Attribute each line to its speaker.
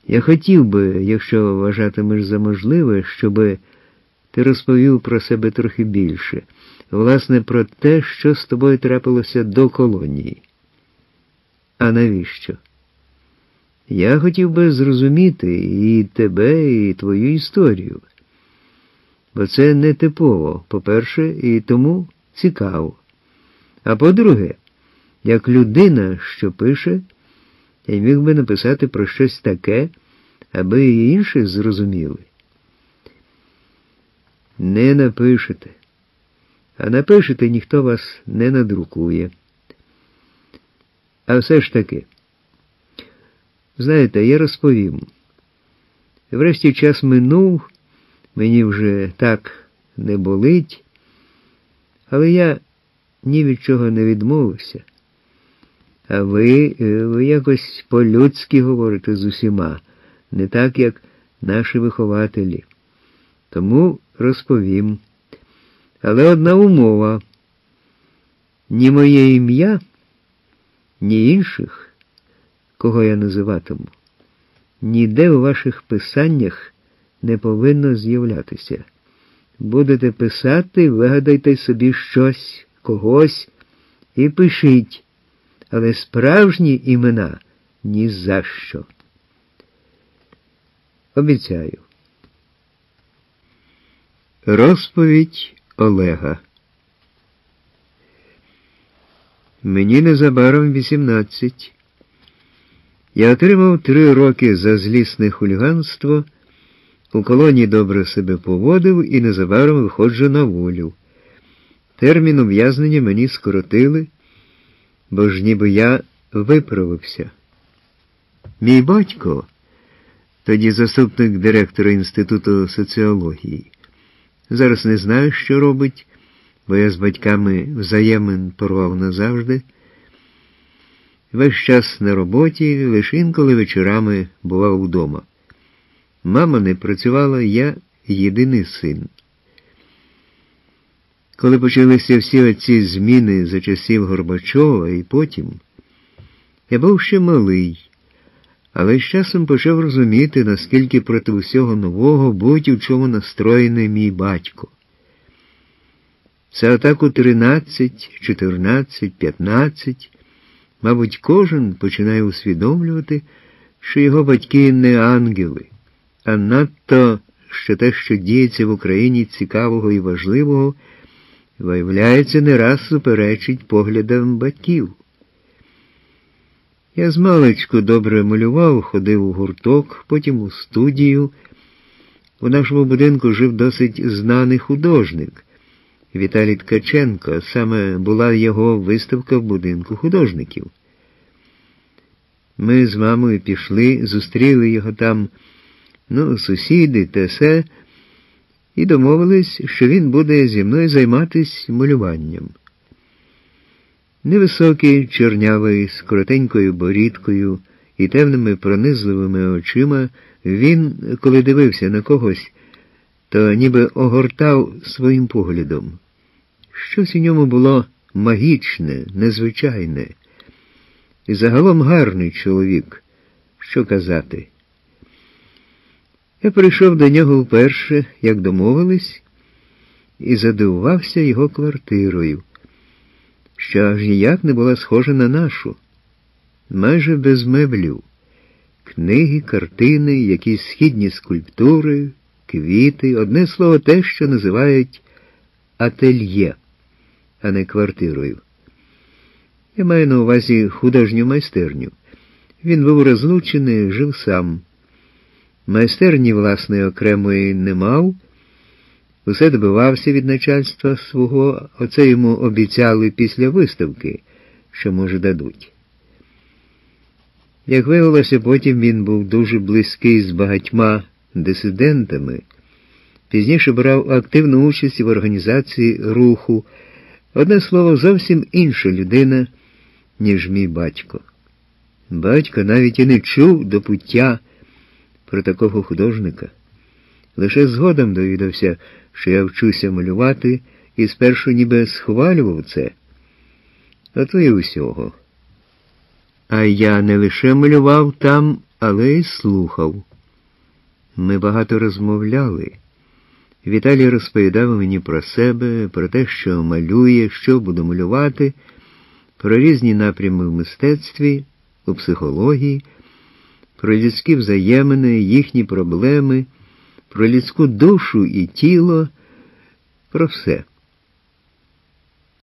Speaker 1: Я хотів би, якщо вважатимеш за можливе, щоби ти розповів про себе трохи більше. Власне, про те, що з тобою трапилося до колонії. А навіщо? Я хотів би зрозуміти і тебе, і твою історію. Бо це не типово, по-перше, і тому цікаво. А по-друге, як людина, що пише, я міг би написати про щось таке, аби і інші зрозуміли. Не напишете. А напишете, ніхто вас не надрукує. А все ж таки, знаєте, я розповім. Врешті час минув, мені вже так не болить, але я ні від чого не відмовився. А ви якось по-людськи говорите з усіма, не так, як наші вихователі. Тому розповім. Але одна умова. Ні моє ім'я, ні інших, кого я називатиму, ніде у ваших писаннях не повинно з'являтися. Будете писати, вигадайте собі щось, когось і пишіть, але справжні імена ні за що. Обіцяю. Розповідь Олега. Мені незабаром 18. Я отримав 3 роки за злісне хуліганство, у колонії добре себе поводив і незабаром виходжу на волю. Термін ув'язнення мені скоротили, бо ж ніби я виправився. Мій батько, тоді заступник директора Інституту соціології, зараз не знаю, що робить, бо я з батьками взаємин порвав назавжди. Весь час на роботі, лише інколи вечорами бував вдома. Мама не працювала, я єдиний син. Коли почалися всі оці зміни за часів Горбачова і потім, я був ще малий, але з часом почав розуміти, наскільки проти усього нового будь у чому настроєний мій батько. Це отак у 13, 14, 15, мабуть, кожен починає усвідомлювати, що його батьки не ангели, а надто, що те, що діється в Україні цікавого і важливого, виявляється, не раз суперечить поглядам батьків. Я змалечку добре малював, ходив у гурток, потім у студію. У нашому будинку жив досить знаний художник Віталій Ткаченко, саме була його виставка в будинку художників. Ми з мамою пішли, зустріли його там, сусіди, те се, і домовились, що він буде зі мною займатися малюванням. Невисокий, чорнявий, з коротенькою борідкою і темними пронизливими очима, він, коли дивився на когось, то ніби огортав своїм поглядом. Щось у ньому було магічне, незвичайне. І загалом гарний чоловік, що казати. Я прийшов до нього вперше, як домовились, і задивувався його квартирою, що аж ніяк не була схожа на нашу. Майже без меблів. Книги, картини, якісь східні скульптури, квіти, одне слово те, що називають ательє, а не квартирою. Я маю на увазі художню майстерню. Він був розлучений, жив сам. Майстерні власної окремої не мав, усе добивався від начальства свого, оце йому обіцяли після виставки, що, може, дадуть. Як виявилося, потім він був дуже близький з багатьма дисидентами, пізніше брав активну участь в організації руху, одне слово, зовсім інша людина, ніж мій батько. Батько навіть і не чув до пуття про такого художника. Лише згодом довідався, що я вчуся малювати, і спершу ніби схвалював це. А то і усього. А я не лише малював там, але й слухав. Ми багато розмовляли. Віталій розповідав мені про себе, про те, що малює, що буду малювати, про різні напрями в мистецтві, у психології, про людські взаємини, їхні проблеми, про людську душу і тіло, про все.